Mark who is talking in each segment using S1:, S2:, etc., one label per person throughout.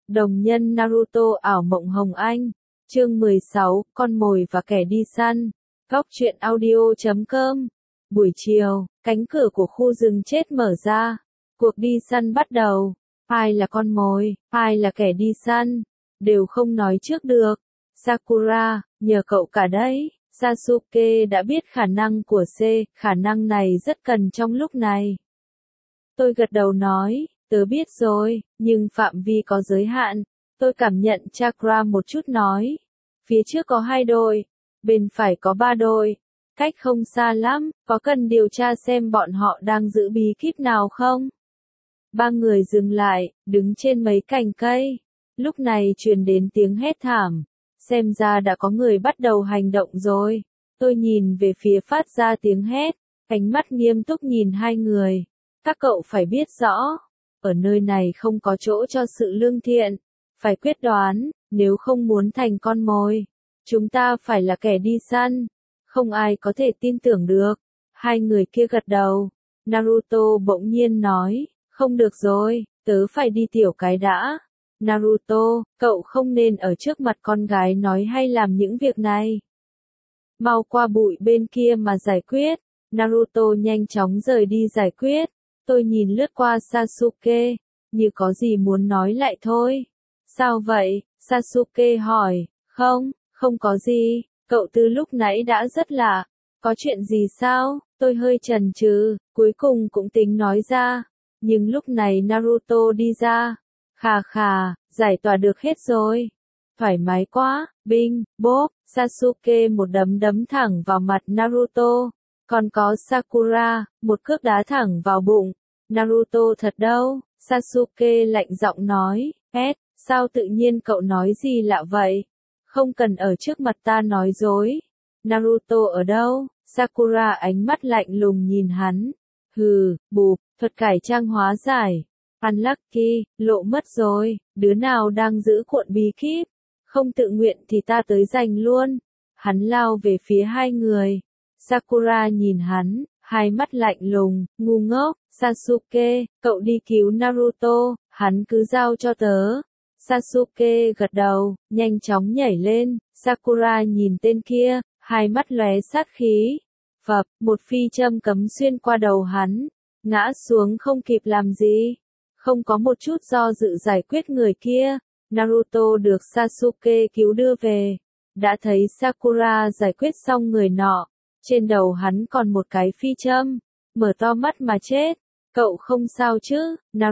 S1: Đồng nhân Naruto ảo mộng hồng anh. Chương 16, con mồi và kẻ đi săn. Góc truyện audio.com. Buổi chiều, cánh cửa của khu rừng chết mở ra. Cuộc đi săn bắt đầu. Ai là con mồi, ai là kẻ đi săn, đều không nói trước được. Sakura, nhờ cậu cả đấy. Sasuke đã biết khả năng của C, khả năng này rất cần trong lúc này. Tôi gật đầu nói, tớ biết rồi, nhưng phạm vi có giới hạn. Tôi cảm nhận chakra một chút nói. Phía trước có 2 đội, bên phải có 3 đội. Cách không xa lắm, có cần điều tra xem bọn họ đang giữ bí kíp nào không? 3 người dừng lại, đứng trên mấy cành cây. Lúc này truyền đến tiếng hét thảm. Xem ra đã có người bắt đầu hành động rồi. Tôi nhìn về phía phát ra tiếng hét, ánh mắt nghiêm túc nhìn 2 người. Các cậu phải biết rõ, ở nơi này không có chỗ cho sự lương thiện. Phải quyết đoán, nếu không muốn thành con mồi, chúng ta phải là kẻ đi săn. Không ai có thể tin tưởng được. 2 người kia gật đầu. Naruto bỗng nhiên nói, không được rồi, tớ phải đi tiểu cái đã. Naruto, cậu không nên ở trước mặt con gái nói hay làm những việc này. Mau qua bụi bên kia mà giải quyết. Naruto nhanh chóng rời đi giải quyết. Tôi nhìn lướt qua Sasuke, như có gì muốn nói lại thôi. Sao vậy? Sasuke hỏi. Không có gì, cậu từ lúc nãy đã rất lạ. Có chuyện gì sao? Tôi hơi chần chừ, cuối cùng cũng tính nói ra. Nhưng lúc này Naruto đi ra. Khà, giải tỏa được hết rồi. Thoải mái quá, binh, bốp, Sasuke một đấm đấm thẳng vào mặt Naruto. Còn có Sakura, một cước đá thẳng vào bụng. Naruto thật đâu? Sasuke lạnh giọng nói, sao tự nhiên cậu nói gì lạ vậy? Không cần ở trước mặt ta nói dối. Naruto ở đâu? Sakura ánh mắt lạnh lùng nhìn hắn. Bụp, thuật cải trang hóa giải. Unlucky, lộ mất rồi, đứa nào đang giữ cuộn bí kíp? Không tự nguyện thì ta tới giành luôn. Hắn lao về phía 2 người. Sakura nhìn hắn, hai mắt lạnh lùng, ngu ngốc. Sasuke, cậu đi cứu Naruto, hắn cứ giao cho tớ. Sasuke gật đầu, nhanh chóng nhảy lên. Sakura nhìn tên kia, hai mắt lóe sát khí. Phập, một phi châm cấm xuyên qua đầu hắn, ngã xuống không kịp làm gì. Không có một chút do dự giải quyết người kia. Naruto được Sasuke cứu đưa về. Đã thấy Sakura giải quyết xong người nọ. Trên đầu hắn còn một cái phi châm. Mở to mắt mà chết. Cậu không sao chứ?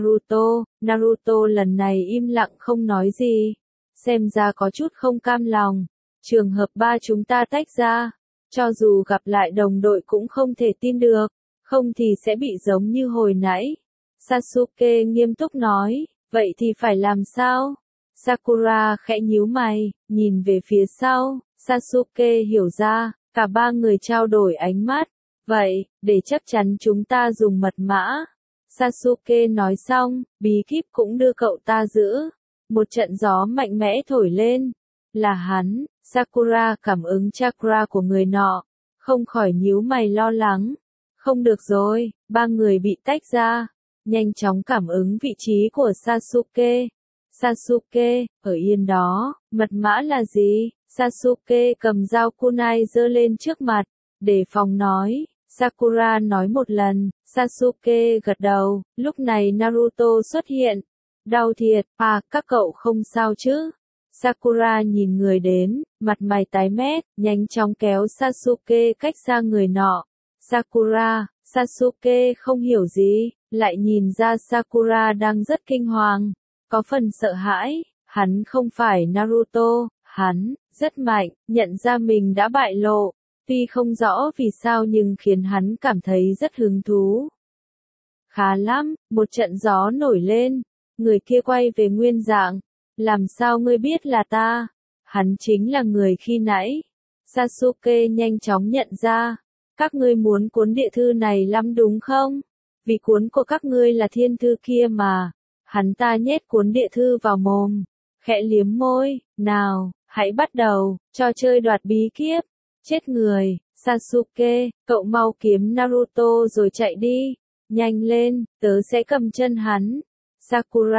S1: Naruto lần này im lặng không nói gì. Xem ra có chút không cam lòng. Trường hợp 3 chúng ta tách ra. Cho dù gặp lại đồng đội cũng không thể tin được. Không thì sẽ bị giống như hồi nãy. Sasuke nghiêm túc nói, vậy thì phải làm sao? Sakura khẽ nhíu mày, nhìn về phía sau. Sasuke hiểu ra, cả 3 người trao đổi ánh mắt. Vậy, để chắc chắn chúng ta dùng mật mã. Sasuke nói xong, bí kíp cũng đưa cậu ta giữ. Một trận gió mạnh mẽ thổi lên. Là hắn. Sakura cảm ứng chakra của người nọ. Không khỏi nhíu mày lo lắng. Không được rồi, 3 người bị tách ra. Nhanh chóng cảm ứng vị trí của Sasuke. Sasuke, ở yên đó, mật mã là gì? Sasuke cầm dao kunai giơ lên trước mặt, để phòng nói. Sakura nói một lần, Sasuke gật đầu, lúc này Naruto xuất hiện. Đau thiệt, các cậu không sao chứ? Sakura nhìn người đến, mặt mày tái mét, nhanh chóng kéo Sasuke cách xa người nọ. Sasuke không hiểu gì, lại nhìn ra Sakura đang rất kinh hoàng, có phần sợ hãi. Hắn không phải Naruto, hắn rất mạnh, nhận ra mình đã bại lộ. Tuy không rõ vì sao nhưng khiến hắn cảm thấy rất hứng thú. Khá lắm, một trận gió nổi lên, người kia quay về nguyên dạng. Làm sao ngươi biết là ta? Hắn chính là người khi nãy. Sasuke nhanh chóng nhận ra. Các ngươi muốn cuốn địa thư này lắm đúng không? Vì cuốn của các ngươi là thiên thư kia mà. Hắn ta nhét cuốn địa thư vào mồm. Khẽ liếm môi. Nào, hãy bắt đầu, trò chơi đoạt bí kíp. Chết người. Sasuke, cậu mau kiếm Naruto rồi chạy đi. Nhanh lên, tớ sẽ cầm chân hắn.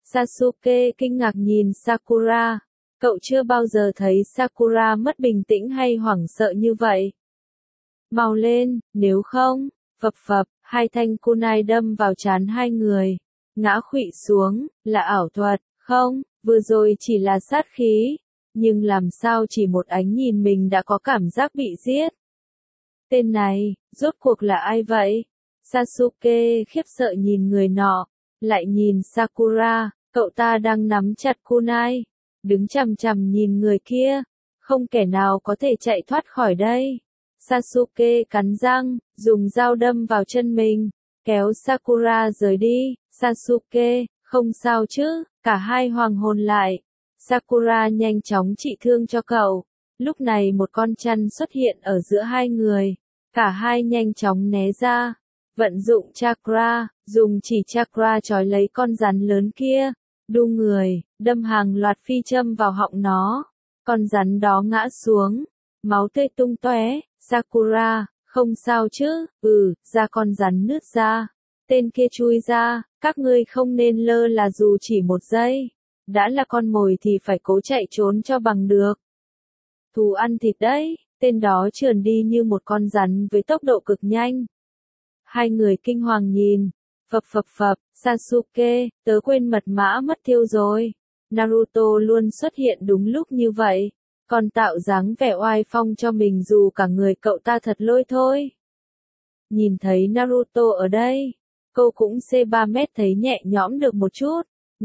S1: Sasuke kinh ngạc nhìn Sakura. Cậu chưa bao giờ thấy Sakura mất bình tĩnh hay hoảng sợ như vậy. Mau lên, nếu không, phập phập, hai thanh kunai đâm vào trán hai người. Ngã khuỵu xuống, là ảo thuật, không, vừa rồi chỉ là sát khí. Nhưng làm sao chỉ một ánh nhìn mình đã có cảm giác bị giết. Tên này, rốt cuộc là ai vậy? Sasuke khiếp sợ nhìn người nọ, lại nhìn Sakura, cậu ta đang nắm chặt kunai, đứng chằm chằm nhìn người kia, không kẻ nào có thể chạy thoát khỏi đây. Sasuke cắn răng, dùng dao đâm vào chân mình, kéo Sakura rời đi. Sasuke, không sao chứ, cả hai hoàng hồn lại. Sakura nhanh chóng trị thương cho cậu. Lúc này một con chăn xuất hiện ở giữa hai người. Cả hai nhanh chóng né ra. Vận dụng chakra, dùng chỉ chakra trói lấy con rắn lớn kia. Đu người, đâm hàng loạt phi châm vào họng nó. Con rắn đó ngã xuống. Máu tươi tung tóe. Sakura, không sao chứ, da con rắn nứt ra. Tên kia chui ra, các ngươi không nên lơ là dù chỉ một giây. Đã là con mồi thì phải cố chạy trốn cho bằng được. Thú ăn thịt đấy, tên đó trườn đi như một con rắn với tốc độ cực nhanh. Hai người kinh hoàng nhìn, phập phập phập, Sasuke, tớ quên mật mã mất tiêu rồi. Naruto luôn xuất hiện đúng lúc như vậy, còn tạo dáng vẻ oai phong cho mình dù cả người cậu ta thật lôi thôi. Nhìn thấy Naruto ở đây, cô cũng C3 mét thấy nhẹ nhõm được một chút.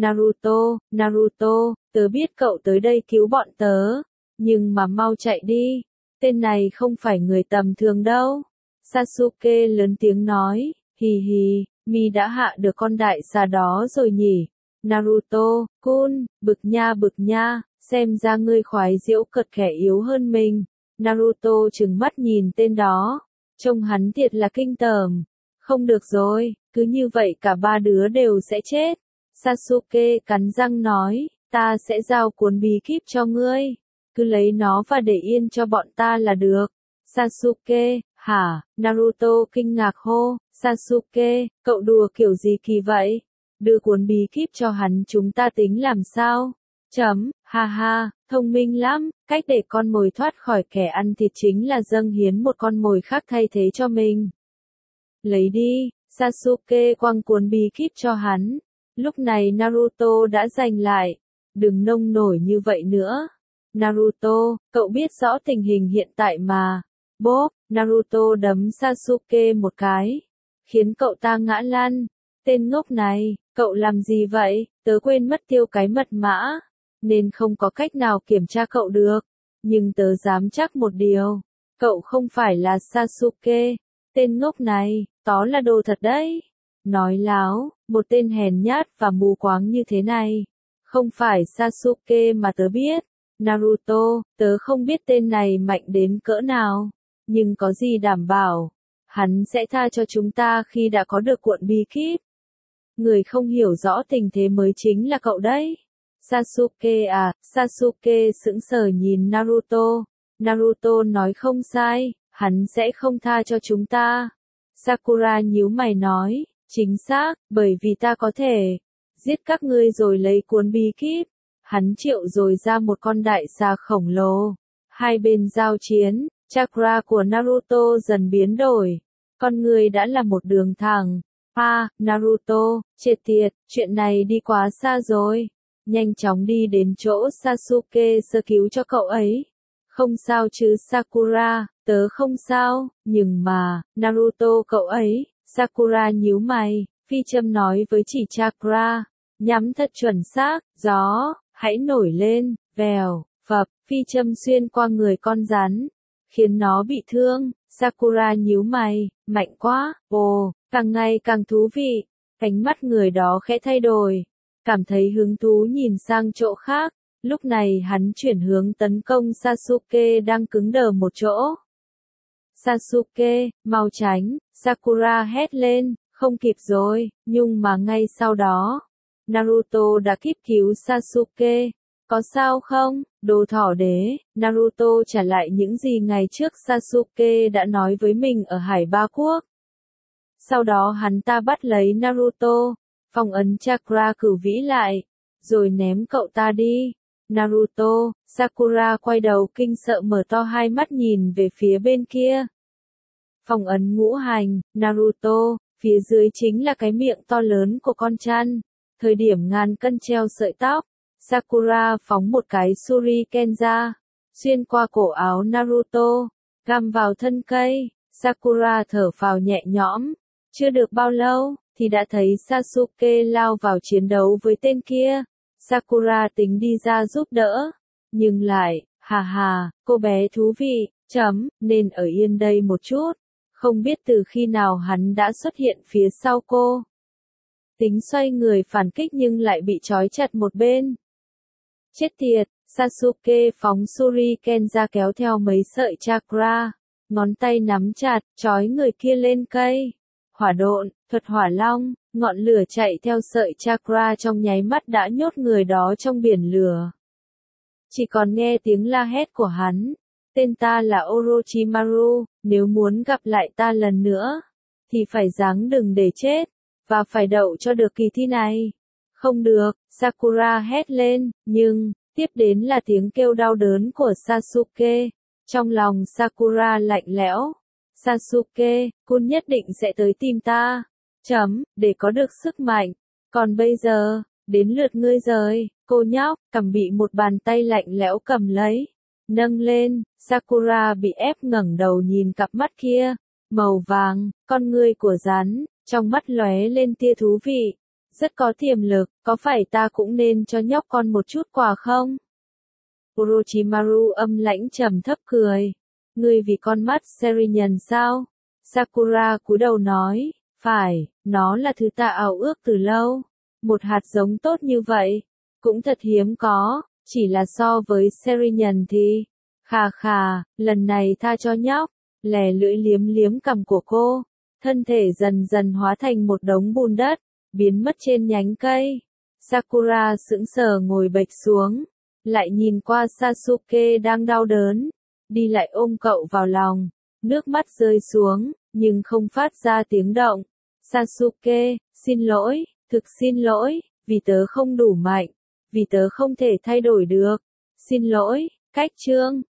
S1: Naruto, tớ biết cậu tới đây cứu bọn tớ, nhưng mà mau chạy đi, tên này không phải người tầm thường đâu. Sasuke lớn tiếng nói, hì hì, mi đã hạ được con đại xà đó rồi nhỉ. Naruto-kun, bực nha, xem ra ngươi khoái giễu cợt kẻ yếu hơn mình. Naruto trừng mắt nhìn tên đó, trông hắn thiệt là kinh tởm. Không được rồi, cứ như vậy cả ba đứa đều sẽ chết. Sasuke cắn răng nói, ta sẽ giao cuốn bí kíp cho ngươi. Cứ lấy nó và để yên cho bọn ta là được. Sasuke, hả? Naruto kinh ngạc hô, Sasuke, cậu đùa kiểu gì kỳ vậy? Đưa cuốn bí kíp cho hắn chúng ta tính làm sao? Ha ha, thông minh lắm, cách để con mồi thoát khỏi kẻ ăn thịt chính là dâng hiến một con mồi khác thay thế cho mình. Lấy đi, Sasuke quăng cuốn bí kíp cho hắn. Lúc này Naruto đã giành lại. Đừng nông nổi như vậy nữa. Naruto, cậu biết rõ tình hình hiện tại mà. Bốp, Naruto đấm Sasuke một cái, khiến cậu ta ngã lăn. Tên ngốc này, cậu làm gì vậy? Tớ quên mất tiêu cái mật mã, nên không có cách nào kiểm tra cậu được. Nhưng tớ dám chắc một điều, cậu không phải là Sasuke. Tên ngốc này, đó là đồ thật đấy. Nói láo, một tên hèn nhát và mù quáng như thế này. Không phải Sasuke mà tớ biết. Naruto, tớ không biết tên này mạnh đến cỡ nào. Nhưng có gì đảm bảo, hắn sẽ tha cho chúng ta khi đã có được cuộn bí kíp. Người không hiểu rõ tình thế mới chính là cậu đấy. Sasuke à, Sasuke sững sờ nhìn Naruto. Naruto nói không sai, hắn sẽ không tha cho chúng ta. Sakura nhíu mày nói, chính xác, bởi vì ta có thể giết các ngươi rồi lấy cuốn bí kíp. Hắn triệu rồi ra một con đại xà khổng lồ. Hai bên giao chiến, chakra của Naruto dần biến đổi. Con người đã là một đường thẳng. Naruto, chết tiệt, chuyện này đi quá xa rồi. Nhanh chóng đi đến chỗ Sasuke sơ cứu cho cậu ấy. Không sao chứ Sakura, tớ không sao, nhưng mà, Naruto cậu ấy, Sakura nhíu mày, phi châm nói với chỉ chakra, nhắm thật chuẩn xác, gió, hãy nổi lên, vèo, phập, phi châm xuyên qua người con rắn, khiến nó bị thương. Sakura nhíu mày, mạnh quá, càng ngày càng thú vị. Ánh mắt người đó khẽ thay đổi, cảm thấy hứng thú nhìn sang chỗ khác. Lúc này hắn chuyển hướng tấn công Sasuke đang cứng đờ một chỗ. Sasuke, mau tránh, Sakura hét lên, không kịp rồi, nhưng mà ngay sau đó, Naruto đã kịp cứu Sasuke. Có sao không, đồ thỏ đế? Naruto trả lại những gì ngày trước Sasuke đã nói với mình ở Hải Ba Quốc. Sau đó hắn ta bắt lấy Naruto, phong ấn chakra cửu vĩ lại, rồi ném cậu ta đi. Naruto, Sakura quay đầu kinh sợ mở to hai mắt nhìn về phía bên kia. Phong ấn ngũ hành, Naruto, phía dưới chính là cái miệng to lớn của con chăn. Thời điểm ngàn cân treo sợi tóc, Sakura phóng một cái shuriken ra, xuyên qua cổ áo Naruto, găm vào thân cây. Sakura thở phào nhẹ nhõm, chưa được bao lâu, thì đã thấy Sasuke lao vào chiến đấu với tên kia. Sakura tính đi ra giúp đỡ, nhưng lại, hà, cô bé thú vị, nên ở yên đây một chút. Không biết từ khi nào hắn đã xuất hiện phía sau cô. Tính xoay người phản kích nhưng lại bị trói chặt một bên. Chết tiệt, Sasuke phóng shuriken ra kéo theo mấy sợi chakra, ngón tay nắm chặt, trói người kia lên cây. Hỏa độn, thuật hỏa long, ngọn lửa chạy theo sợi chakra trong nháy mắt đã nhốt người đó trong biển lửa. Chỉ còn nghe tiếng la hét của hắn. Tên ta là Orochimaru, nếu muốn gặp lại ta lần nữa, thì phải giáng đừng để chết, và phải đậu cho được kỳ thi này. Không được, Sakura hét lên, nhưng, tiếp đến là tiếng kêu đau đớn của Sasuke. Trong lòng Sakura lạnh lẽo. Sasuke,คุณnhất định sẽ tới tìm ta. Để có được sức mạnh. Còn bây giờ, đến lượt ngươi rồi, cô nhóc, cầm bị một bàn tay lạnh lẽo cầm lấy. Nâng lên, Sakura bị ép ngẩng đầu nhìn cặp mắt kia, màu vàng, con ngươi của rắn, trong mắt lóe lên tia thú vị, rất có tiềm lực, có phải ta cũng nên cho nhóc con một chút quà không? Orochimaru âm lãnh trầm thấp cười, ngươi vì con mắt Sharingan sao? Sakura cúi đầu nói, phải, nó là thứ ta ao ước từ lâu, một hạt giống tốt như vậy, cũng thật hiếm có. Chỉ là so với Sharingan thì, khà, lần này tha cho nhóc, lè lưỡi liếm liếm cằm của cô, thân thể dần dần hóa thành một đống bùn đất, biến mất trên nhánh cây. Sakura sững sờ ngồi bệt xuống, lại nhìn qua Sasuke đang đau đớn, đi lại ôm cậu vào lòng, nước mắt rơi xuống, nhưng không phát ra tiếng động. Sasuke, xin lỗi, thực xin lỗi, vì tớ không đủ mạnh. Vì tớ không thể thay đổi được. Xin lỗi, cách chương.